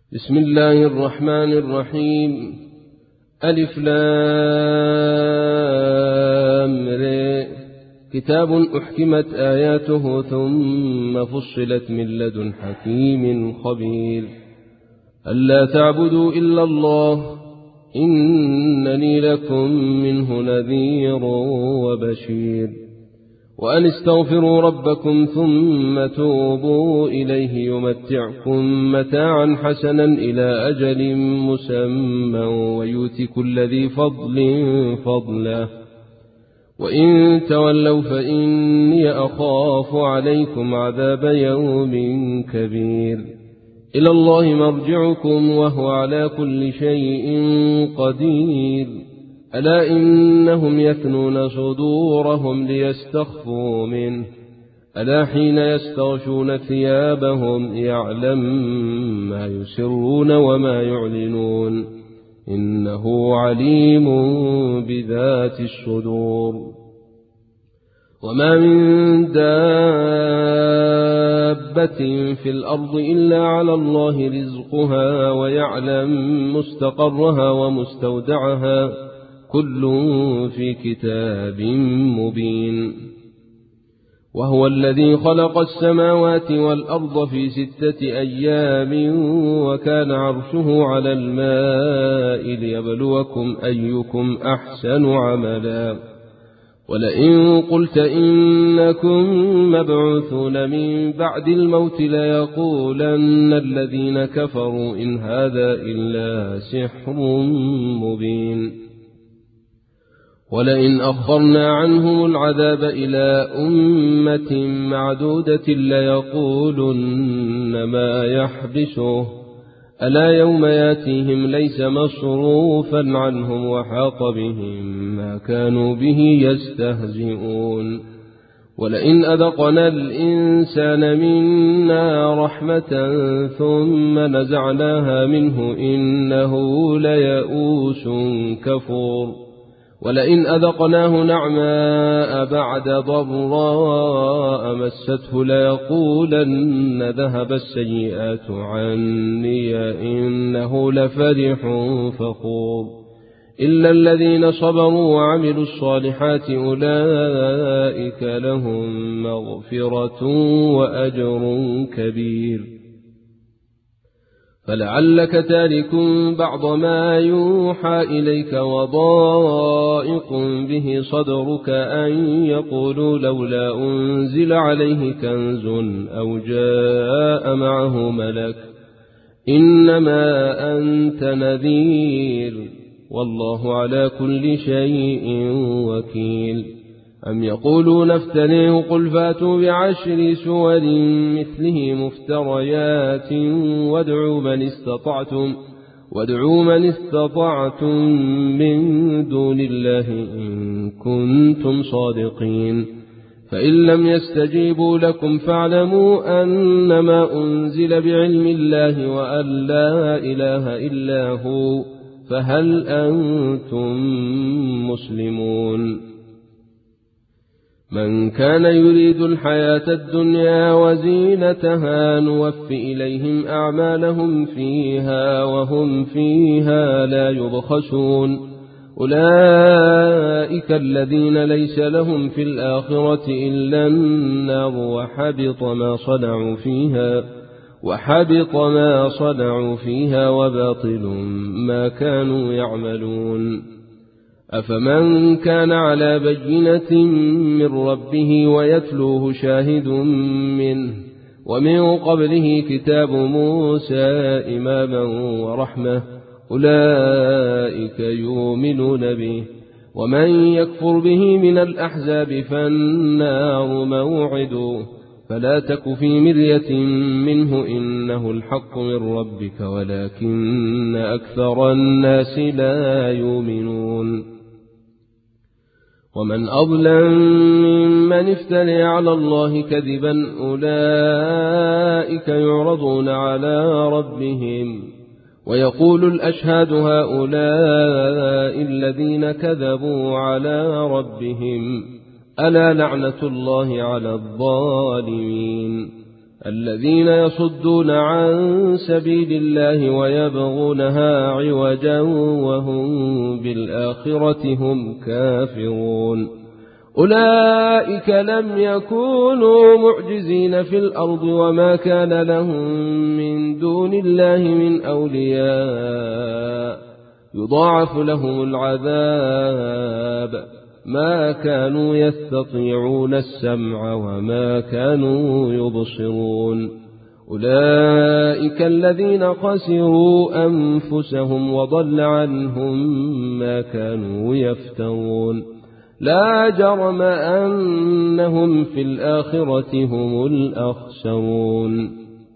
بسم الله الرحمن الرحيم. ألف لام ر. كتاب أحكمت آياته ثم فصلت من لدن حكيم خبير. ألا تعبدوا إلا الله إنني لكم منه نذير وبشير. وأن استغفروا ربكم ثم توبوا إليه يمتعكم متاعا حسنا إلى أجل مسمى ويؤت كل ذي فضل فضله. وإن تولوا فإني أخاف عليكم عذاب يوم كبير. إلى الله مرجعكم وهو على كل شيء قدير. ألا إنهم يثنون صدورهم ليستخفوا منه. ألا حين يستغشون ثيابهم يعلم ما يسرون وما يعلنون إنه عليم بذات الصدور. وما من دابة في الأرض إلا على الله رزقها ويعلم مستقرها ومستودعها كل في كتاب مبين. وهو الذي خلق السماوات والأرض في 6 أيام وكان عرشه على الماء ليبلوكم أيكم أحسن عملا. ولئن قلت إنكم مبعوثون من بعد الموت ليقولن الذين كفروا إن هذا إلا سحر مبين. ولئن أخرنا عنهم العذاب إلى أمة معدودة ليقولن ما يحبسه. ألا يوم ياتيهم ليس مصروفا عنهم وحاق بهم ما كانوا به يستهزئون. ولئن أذقنا الإنسان منا رحمة ثم نزعناها منه إنه ليئوس كفور. ولئن أذقناه نعماء بعد ضراء مسته ليقولن ذهب السيئات عني إنه لفرح فخور. إلا الذين صبروا وعملوا الصالحات أولئك لهم مغفرة وأجر كبير. فلعلك تارك بعض ما يوحى إليك وضائق به صدرك أن يقولوا لولا أنزل عليه كنز أو جاء معه ملك إنما أنت نذير والله على كل شيء وكيل. أم يقولون افتريه قل فاتوا ب10 سور مثله مفتريات وادعوا من استطعتم من دون الله إن كنتم صادقين. فإن لم يستجيبوا لكم فاعلموا أنما أنزل بعلم الله وأن لا إله إلا هو فهل أنتم مسلمون. من كان يريد الحياة الدنيا وزينتها نوف إليهم أعمالهم فيها وهم فيها لا يبخسون. أولئك الذين ليس لهم في الآخرة إلا النار وحبط ما صنعوا فيها وباطل ما كانوا يعملون. أفمن كان على بينة من ربه ويتلوه شاهد منه ومن قبله كتاب موسى إماما ورحمة أولئك يؤمنون به. ومن يكفر به من الأحزاب فالنار موعده فلا تك في مرية منه إنه الحق من ربك ولكن أكثر الناس لا يؤمنون. ومن أظلم ممن افترى على الله كذبا أولئك يعرضون على ربهم ويقول الأشهاد هؤلاء الذين كذبوا على ربهم ألا لعنة الله على الظالمين. الذين يصدون عن سبيل الله ويبغونها عوجا وهم بالآخرة هم كافرون أولئك لم يكونوا معجزين في الأرض وما كان لهم من دون الله من أولياء يضاعف لهم العذاب ما كانوا يستطيعون السمع وما كانوا يبصرون أولئك الذين خسروا أنفسهم وضل عنهم ما كانوا يفترون لا جرم أنهم في الآخرة هم الأخسرون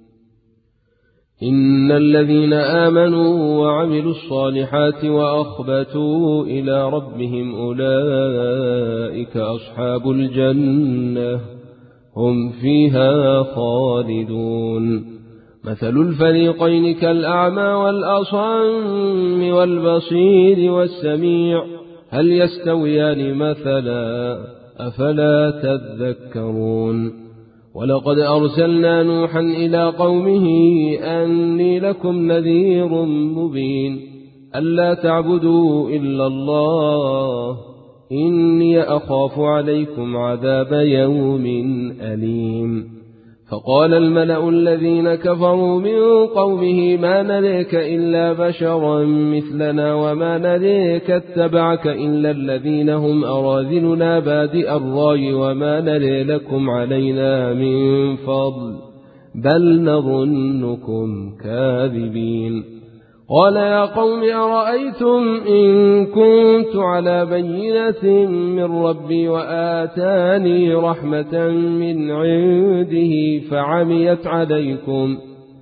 إن الذين آمنوا وعملوا الصالحات وأخبتوا إلى ربهم أولئك أصحاب الجنة هم فيها خالدون مثل الفريقين كالأعمى والأصم والبصير والسميع هل يستويان مثلا أفلا تذكرون ولقد أرسلنا نوحا إلى قومه أني لكم نذير مبين ألا تعبدوا إلا الله إني أخاف عليكم عذاب يوم أليم فقال الملأ الذين كفروا من قومه ما نريك إلا بشرا مثلنا وما نريك اتبعك إلا الذين هم أراذلنا بادئ الرأي وما نري لكم علينا من فضل بل نظنكم كاذبين قال يا قوم أرأيتم إن كنت على بينة من ربي وآتاني رحمة من عنده فعميت عليكم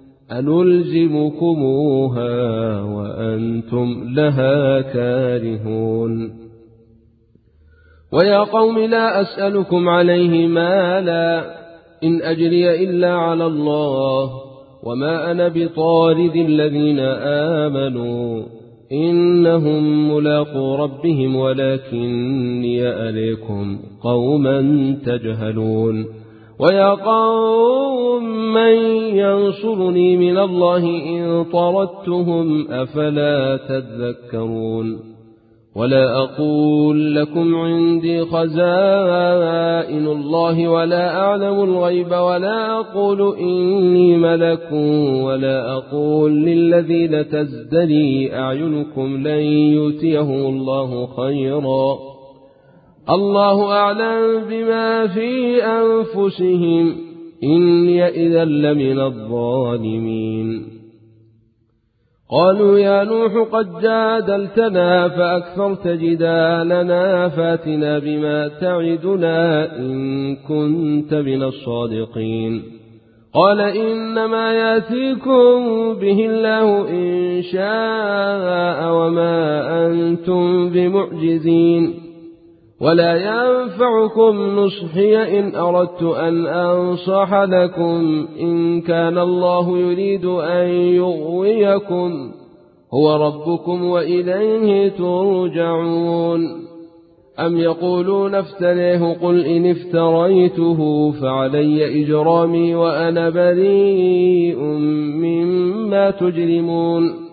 أنلزمكموها وأنتم لها كارهون ويا قوم لا أسألكم عليه مالا إن أجري إلا على الله وما أنا بطارد الذين آمنوا إنهم ملاقو ربهم ولكني أريكم قوما تجهلون ويا قوم من ينصرني من الله إن طردتهم أفلا تذكرون ولا أقول لكم عندي خزائن الله ولا أعلم الغيب ولا أقول إني ملك ولا أقول للذين تزدري أعينكم لن يؤتيهم الله خيرا الله أعلم بما في أنفسهم إني إذا لمن الظالمين قالوا يا نوح قد جادلتنا فأكثرت جدالنا فاتنا بما تعدنا إن كنت من الصادقين قال إنما ياتيكم به الله إن شاء وما أنتم بمعجزين ولا ينفعكم نصحي إن أردت أن أنصح لكم إن كان الله يريد أن يغويكم هو ربكم وإليه ترجعون أم يقولون افتريه قل إن افتريته فعلي إجرامي وأنا بريء مما تجرمون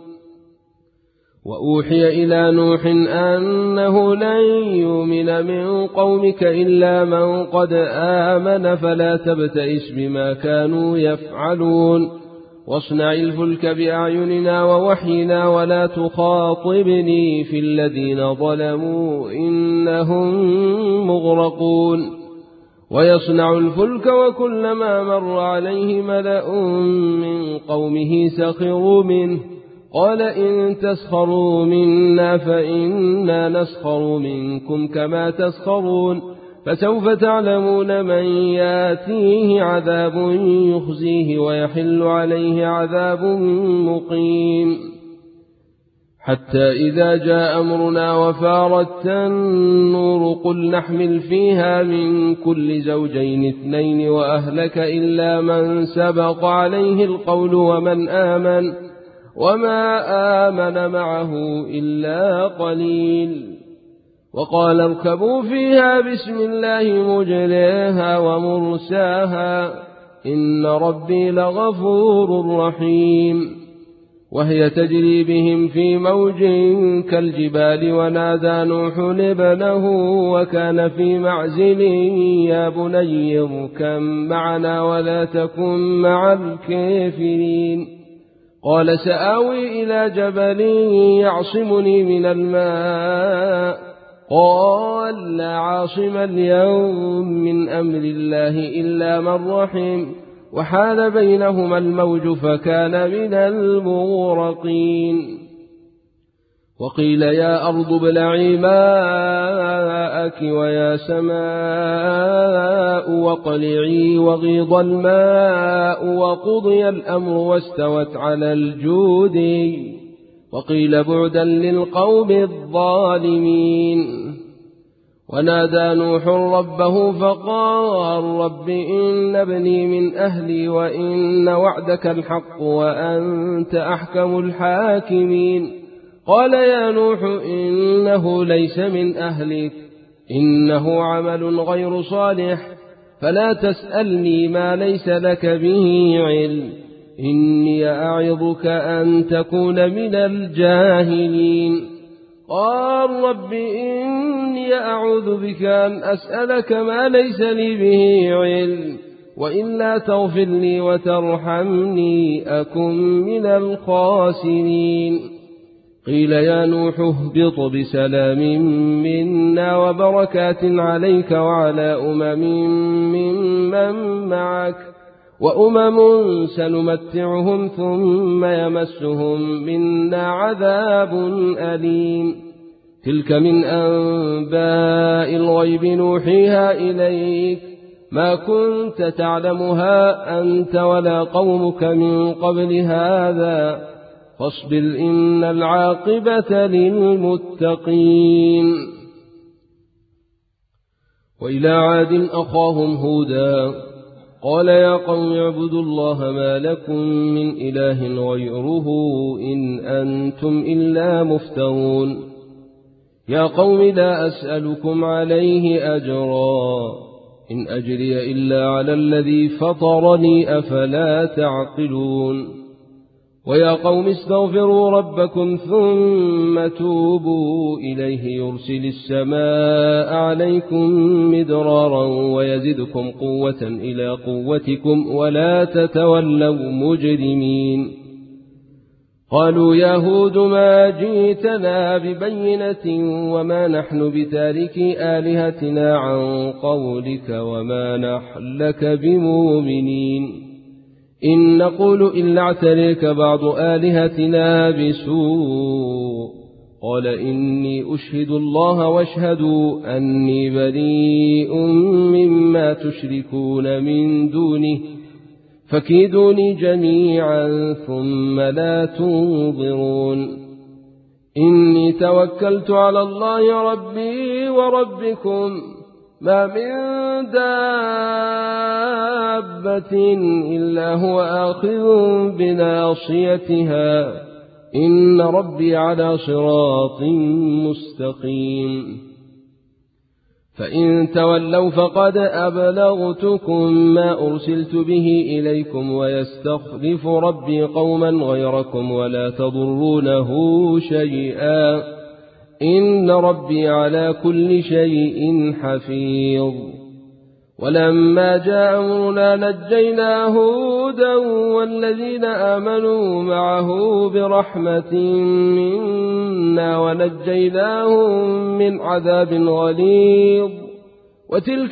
وأوحي إلى نوح أنه لن يؤمن من قومك إلا من قد آمن فلا تبتئس بما كانوا يفعلون واصنع الفلك بأعيننا ووحينا ولا تخاطبني في الذين ظلموا إنهم مغرقون ويصنع الفلك وكلما مر عليه ملأ من قومه سخروا منه قال إن تسخروا منا فإنا نسخر منكم كما تسخرون فسوف تعلمون من ياتيه عذاب يخزيه ويحل عليه عذاب مقيم حتى إذا جاء أمرنا وفارت النور قل نحمل فيها من كل زوجين اثنين وأهلك إلا من سبق عليه القول ومن آمن وما آمن معه إلا قليل وقال اركبوا فيها بسم الله مجريها ومرساها إن ربي لغفور رحيم. وهي تجري بهم في موج كالجبال ونادى نوح ابنه وكان في معزل يا بني اركب معنا ولا تكن مع الكافرين. قال سآوي إلى جبل يعصمني من الماء قال لا عاصم اليوم من أمر الله إلا من رحم وحال بينهما الموج فكان من المغرقين. وقيل يا أرض ابلعي ماءك ويا سماء واقلعي وغيض الماء وقضي الأمر واستوت على الجود وقيل بعدا للقوم الظالمين. ونادى نوح ربه فقال رب إن ابني من أهلي وإن وعدك الحق وأنت أحكم الحاكمين. قال يا نوح إنه ليس من أهلك إنه عمل غير صالح فلا تسألني ما ليس لك به علم إني أعظك أن تكون من الجاهلين. قال رب إني أعوذ بك أن أسألك ما ليس لي به علم وإلا تغفر لي وترحمني أكن من الخاسرين. قيل يا نوح اهبط بسلام منا وبركات عليك وعلى أمم ممن معك وأمم سنمتعهم ثم يمسهم منا عذاب أليم. تلك من أنباء الغيب نوحيها إليك ما كنت تعلمها أنت ولا قومك من قبل هذا فاصبر إن العاقبة للمتقين. وإلى عاد أخاهم هودا قال يا قوم اعبدوا الله ما لكم من إله غيره إن أنتم إلا مفترون. يا قوم لا أسألكم عليه أجرا إن أجري إلا على الذي فطرني أفلا تعقلون. ويا قوم استغفروا ربكم ثم توبوا إليه يرسل السماء عليكم مدرارا ويزدكم قوة إلى قوتكم ولا تتولوا مجرمين. قالوا يا هود ما جئتنا ببينة وما نحن بتاركي آلهتنا عن قولك وما نحن لك بمؤمنين إن نقول إلا اعتريك بعض آلهتنا بسوء. قال إني أشهد الله واشهدوا أني بريء مما تشركون من دونه فكيدوني جميعا ثم لا تنظرون. إني توكلت على الله ربي وربكم ما من دابة إلا هو آخذ بناصيتها إن ربي على صراط مستقيم. فإن تولوا فقد أبلغتكم ما أرسلت به إليكم ويستخلف ربي قوما غيركم ولا تضرونه شيئا إن ربي على كل شيء حفيظ. ولما جاء أمرنا نجينا هودا والذين آمنوا معه برحمة منا ونجيناهم من عذاب غليظ. وتلك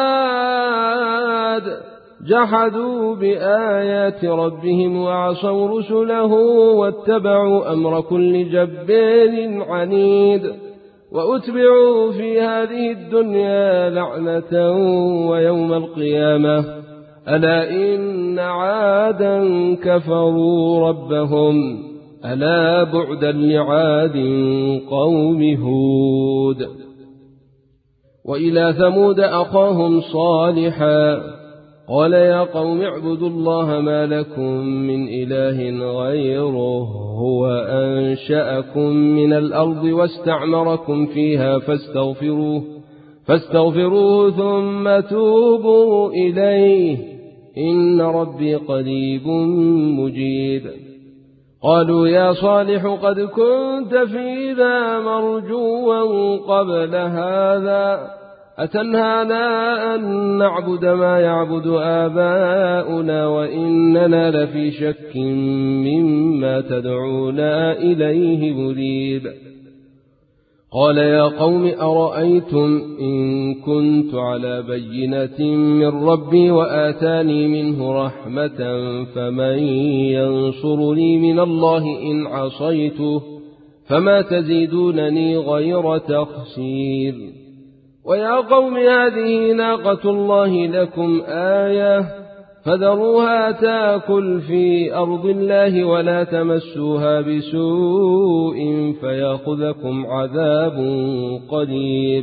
عاد جحدوا بآيات ربهم وعصوا رسله واتبعوا أمر كل جبار عنيد وأتبعوا في هذه الدنيا لعنة ويوم القيامة ألا إن عادا كفروا ربهم ألا بعدا لعاد قوم هود. وإلى ثمود أخاهم صالحا قال يا قوم اعبدوا الله ما لكم من إله غيره هو أنشأكم من الأرض واستعمركم فيها فاستغفروه ثم توبوا إليه إن ربي قريب مجيب. قالوا يا صالح قد كنت فينا مرجوا قبل هذا، أتنهانا أن نعبد ما يعبد آباؤنا وإننا لفي شك مما تدعونا إليه مريب. قال يا قوم أرأيتم إن كنت على بينة من ربي وآتاني منه رحمة فمن ينصرني من الله إن عصيته، فما تزيدونني غير تخسير. ويا قوم هذه ناقة الله لكم آية فذروها تأكل في أرض الله ولا تمسوها بسوء فيأخذكم عذاب قريب.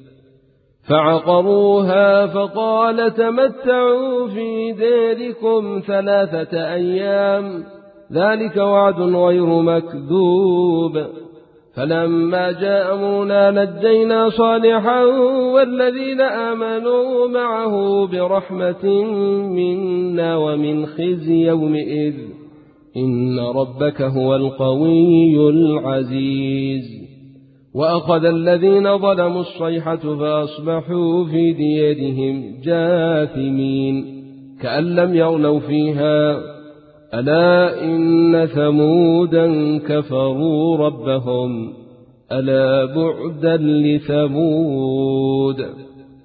فعقروها فقال تمتعوا في ديركم 3 أيام، ذلك وعد غير مكذوب. فلما جاء أمرنا نجينا صالحا والذين آمنوا معه برحمة منا ومن خزي يومئذ إن ربك هو القوي العزيز. وأخذ الذين ظلموا الصيحة فأصبحوا في ديارهم جاثمين كأن لم يغنوا فيها، ألا إن ثمودا كفروا ربهم ألا بعدا لثمود.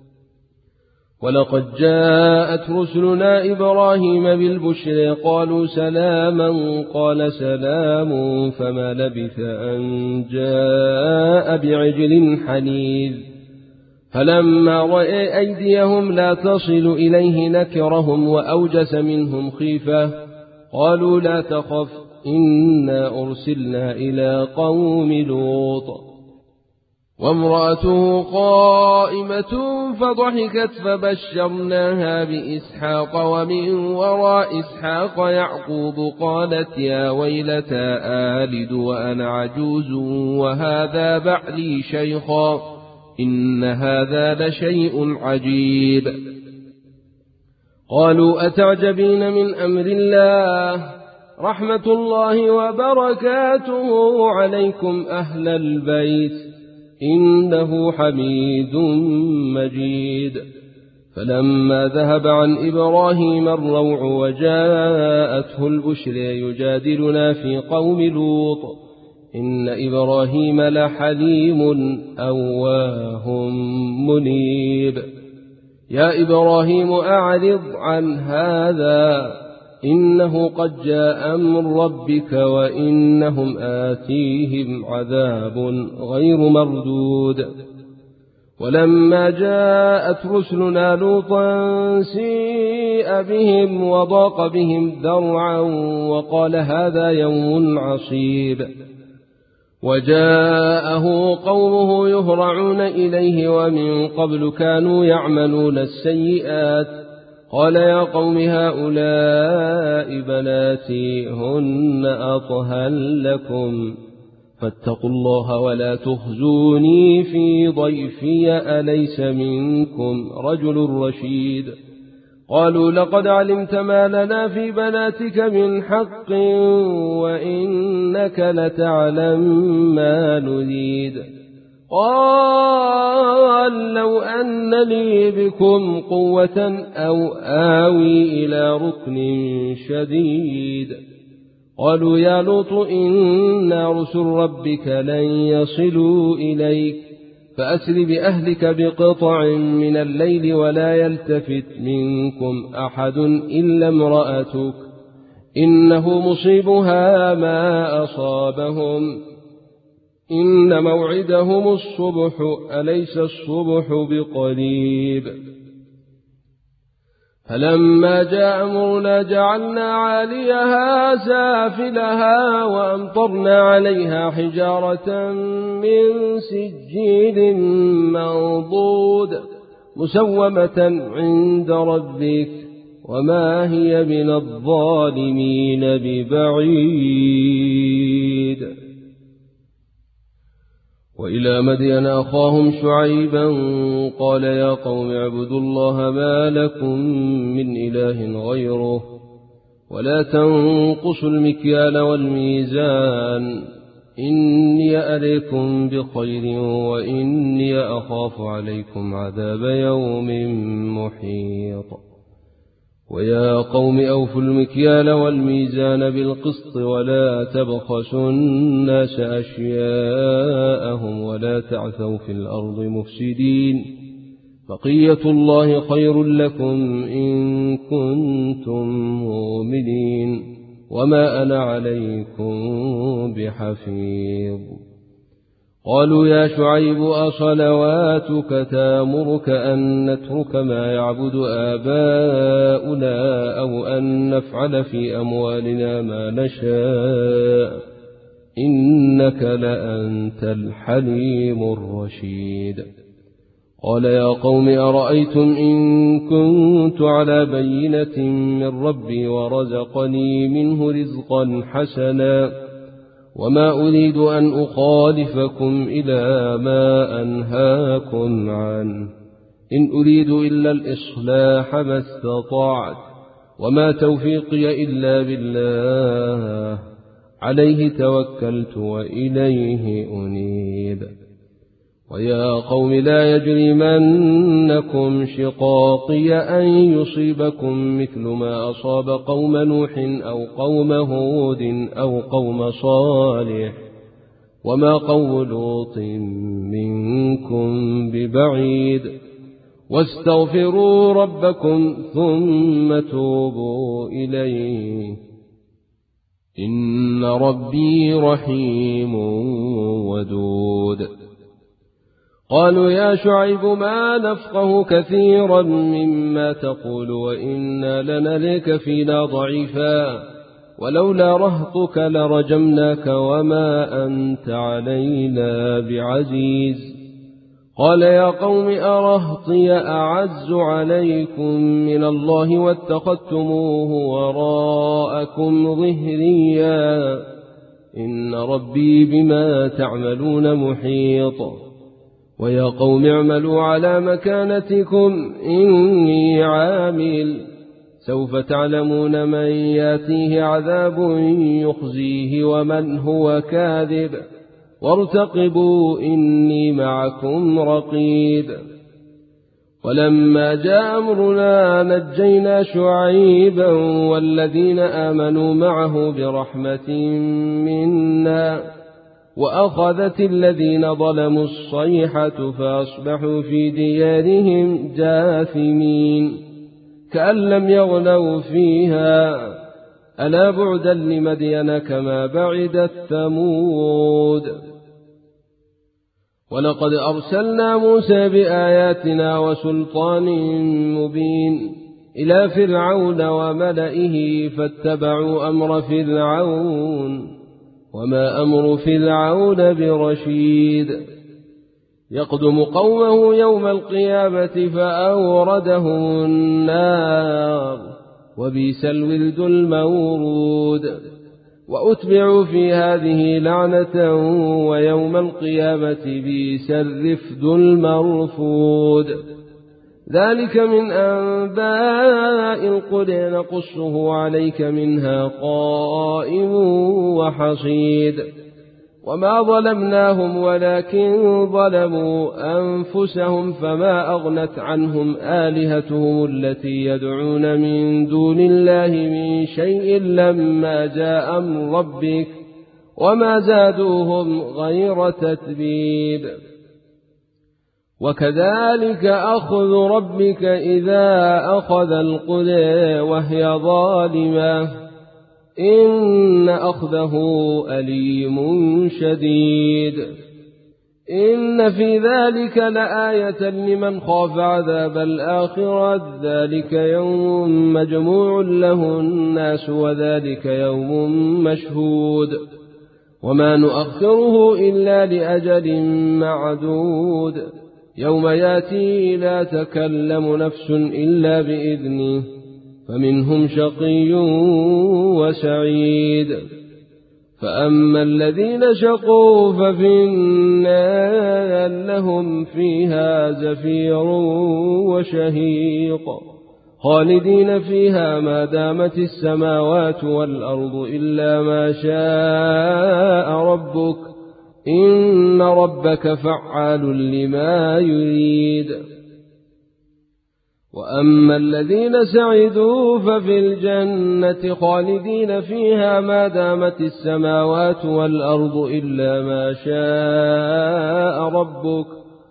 ولقد جاءت رسلنا إبراهيم بالبشر قالوا سلاما قال سلام فما لبث أن جاء بعجل حنيذ. فلما رأى أيديهم لا تصل إليه نكرهم وأوجس منهم خيفة قالوا لا تخف إنا أرسلنا إلى قوم لوط. وامرأته قائمة فضحكت فبشرناها بإسحاق ومن وراء إسحاق يعقوب قالت يا ويلتى آلد وأنا عجوز وهذا بعلي شيخا إن هذا لشيء عجيب. قالوا أتعجبين من أمر الله رحمة الله وبركاته عليكم أهل البيت إنه حميد مجيد. فلما ذهب عن إبراهيم الروع وجاءته البشر يجادلنا في قوم لوط إن إبراهيم لحليم أواه منيب. يا إبراهيم أعرض عن هذا إنه قد جاء أمر ربك وإنهم آتيهم عذاب غير مردود. ولما جاءت رسلنا لوطا سيء بهم وضاق بهم ذرعا وقال هذا يوم عصيب. وجاءه قومه يهرعون إليه ومن قبل كانوا يعملون السيئات قال يا قوم هؤلاء بناتي هن أطهر لكم فاتقوا الله ولا تخزوني في ضيفي أليس منكم رجل رشيد. قالوا لقد علمت ما لنا في بناتك من حق وإنك لتعلم ما نريد. قال لو أن لي بكم قوة أو آوي إلى ركن شديد. قالوا يا لوط إنا رسل ربك لن يصلوا إليك فأسر بأهلك بقطع من الليل ولا يلتفت منكم أحد إلا امرأتك إنه مصيبها ما أصابهم إن موعدهم الصبح أليس الصبح بقريب. فلما جاء أمرنا جعلنا عاليها سافلها وأمطرنا عليها حجارة من سجيل منضود مسومة عند ربك وما هي من الظالمين ببعيد. وإلى مدين أخاهم شعيبا قال يا قوم اعبدوا الله ما لكم من إله غيره ولا تنقصوا المكيال والميزان إني أريكم بخير وإني أخاف عليكم عذاب يوم محيط. ويا قوم أوفوا المكيال والميزان بالقسط ولا تبخسوا الناس أشياءهم ولا تعثوا في الأرض مفسدين بقية الله خير لكم إن كنتم مؤمنين وما أنا عليكم بحفيظ. قالوا يا شعيب أصلواتك تامرك أن نترك ما يعبد آباؤنا أو أن نفعل في أموالنا ما نشاء إنك لأنت الحليم الرشيد. قال يا قوم أرأيتم إن كنت على بينة من ربي ورزقني منه رزقا حسنا وما أريد أن أخالفكم إلى ما أنهاكم عنه إن أريد إلا الإصلاح ما استطعت وما توفيقي إلا بالله عليه توكلت وإليه أنيب. ويا قوم لا يجرمنكم شقاقي أن يصيبكم مثل ما أصاب قوم نوح أو قوم هود أو قوم صالح وما قوم لوط منكم ببعيد واستغفروا ربكم ثم توبوا إليه إن ربي رحيم ودود. قالوا يا شعيب ما نفقه كثيرا مما تقول وإنا لنريك فينا ضعيفا ولولا رهطك لرجمناك وما أنت علينا بعزيز. قال يا قوم أرهطي أعز عليكم من الله واتخذتموه وراءكم ظهريا إن ربي بما تعملون محيط. ويا قوم اعملوا على مكانتكم إني عامل سوف تعلمون من ياتيه عذاب يخزيه ومن هو كاذب وارتقبوا إني معكم رقيب. ولما جاء أمرنا نجينا شعيبا والذين آمنوا معه برحمة منا وأخذت الذين ظلموا الصيحة فأصبحوا في ديارهم جاثمين كأن لم يغنوا فيها ألا بعدا لمدين كما بعدت ثمود. ولقد أرسلنا موسى بآياتنا وسلطان مبين إلى فرعون وملئه فاتبعوا أمر فرعون وما أمر فرعون برشيد. يقدم قومه يوم القيامة فأوردهم النار وبئس الورد المورود وأتبعوا في هذه لعنة ويوم القيامة بئس الرفد المرفود. ذلك من أنباء القرى نقصه عليك منها قائم وحصيد. وما ظلمناهم ولكن ظلموا أنفسهم فما أغنت عنهم آلهتهم التي يدعون من دون الله من شيء لما جاء أمر ربك وما زادوهم غير تتبيب. وكذلك أخذ ربك إذا أخذ القرى وهي ظالمة إن أخذه أليم شديد. إن في ذلك لآية لمن خاف عذاب الآخرة ذلك يوم مجموع له الناس وذلك يوم مشهود وما نؤخره إلا لأجل معدود يوم ياتي لا تكلم نفس إلا بإذنه فمنهم شقي وسعيد. فأما الذين شقوا ففي النار لهم فيها زفير وشهيق خالدين فيها ما دامت السماوات والأرض إلا ما شاء ربك إن ربك فعال لما يريد. وأما الذين سعدوا ففي الجنة خالدين فيها ما دامت السماوات والأرض إلا ما شاء ربك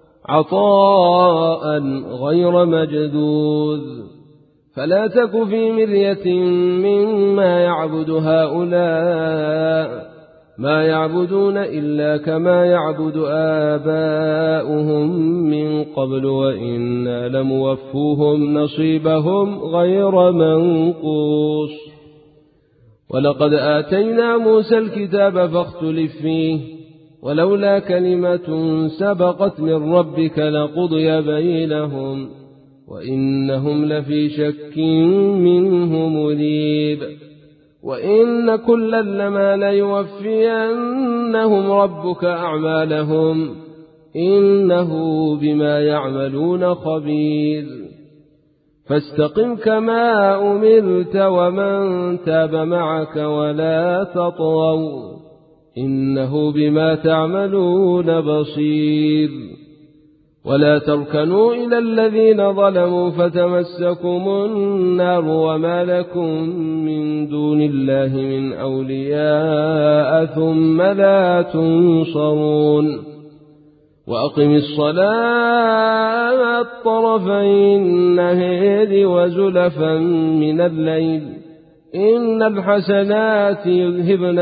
عطاء غير مجدود. فلا تك في مرية مما يعبد هؤلاء ما يعبدون إلا كما يعبد آباؤهم من قبل وإنا لموفوهم نصيبهم غير منقوص. ولقد آتينا موسى الكتاب فاختلف فيه ولولا كلمة سبقت من ربك لقضي بينهم وإنهم لفي شك منه مريب. وإن كلا لما ليوفينهم ربك أعمالهم إنه بما يعملون خبير. فاستقم كما أمرت ومن تاب معك ولا تطغوا إنه بما تعملون بصير. ولا تركنوا إلى الذين ظلموا فتمسكم النار وما لكم من دون الله من أولياء ثم لا تنصرون. وأقم الصلاة طرفي النهار وزلفا من الليل إن الحسنات يذهبن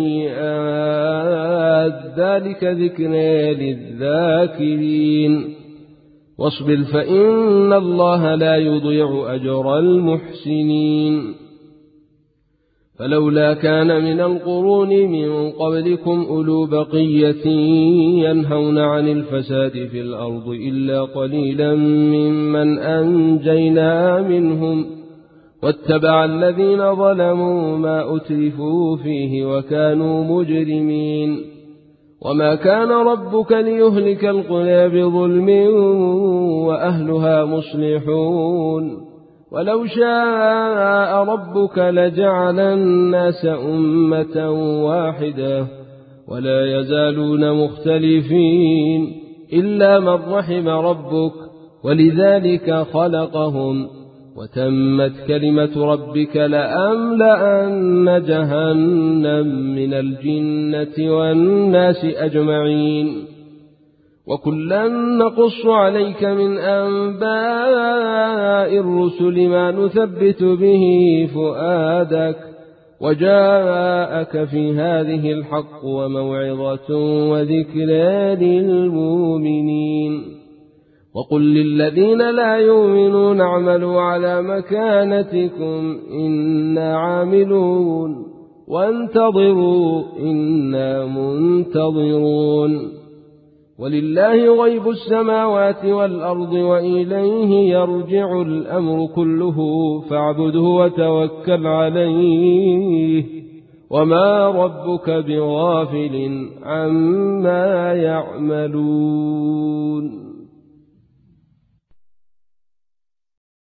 السيئات ذلك ذكرى للذاكرين. واصبر فإن الله لا يضيع أجر المحسنين. فلولا كان من القرون من قبلكم أولو بقية ينهون عن الفساد في الأرض إلا قليلا ممن أنجينا منهم واتبع الذين ظلموا ما أترفوا فيه وكانوا مجرمين. وما كان ربك ليهلك القرى بظلم وأهلها مصلحون. ولو شاء ربك لجعل الناس أمة واحدة ولا يزالون مختلفين إلا من رحم ربك ولذلك خلقهم وتمت كلمة ربك لأملأن جهنم من الجنة والناس أجمعين. وكلا نقص عليك من أنباء الرسل ما نثبت به فؤادك وجاءك في هذه الحق وموعظة وذكرى للمؤمنين. وقل للذين لا يؤمنون اعملوا على مكانتكم إنا عاملون وانتظروا إنا منتظرون. ولله غيب السماوات والأرض وإليه يرجع الأمر كله فاعبده وتوكل عليه وما ربك بغافل عما يعملون.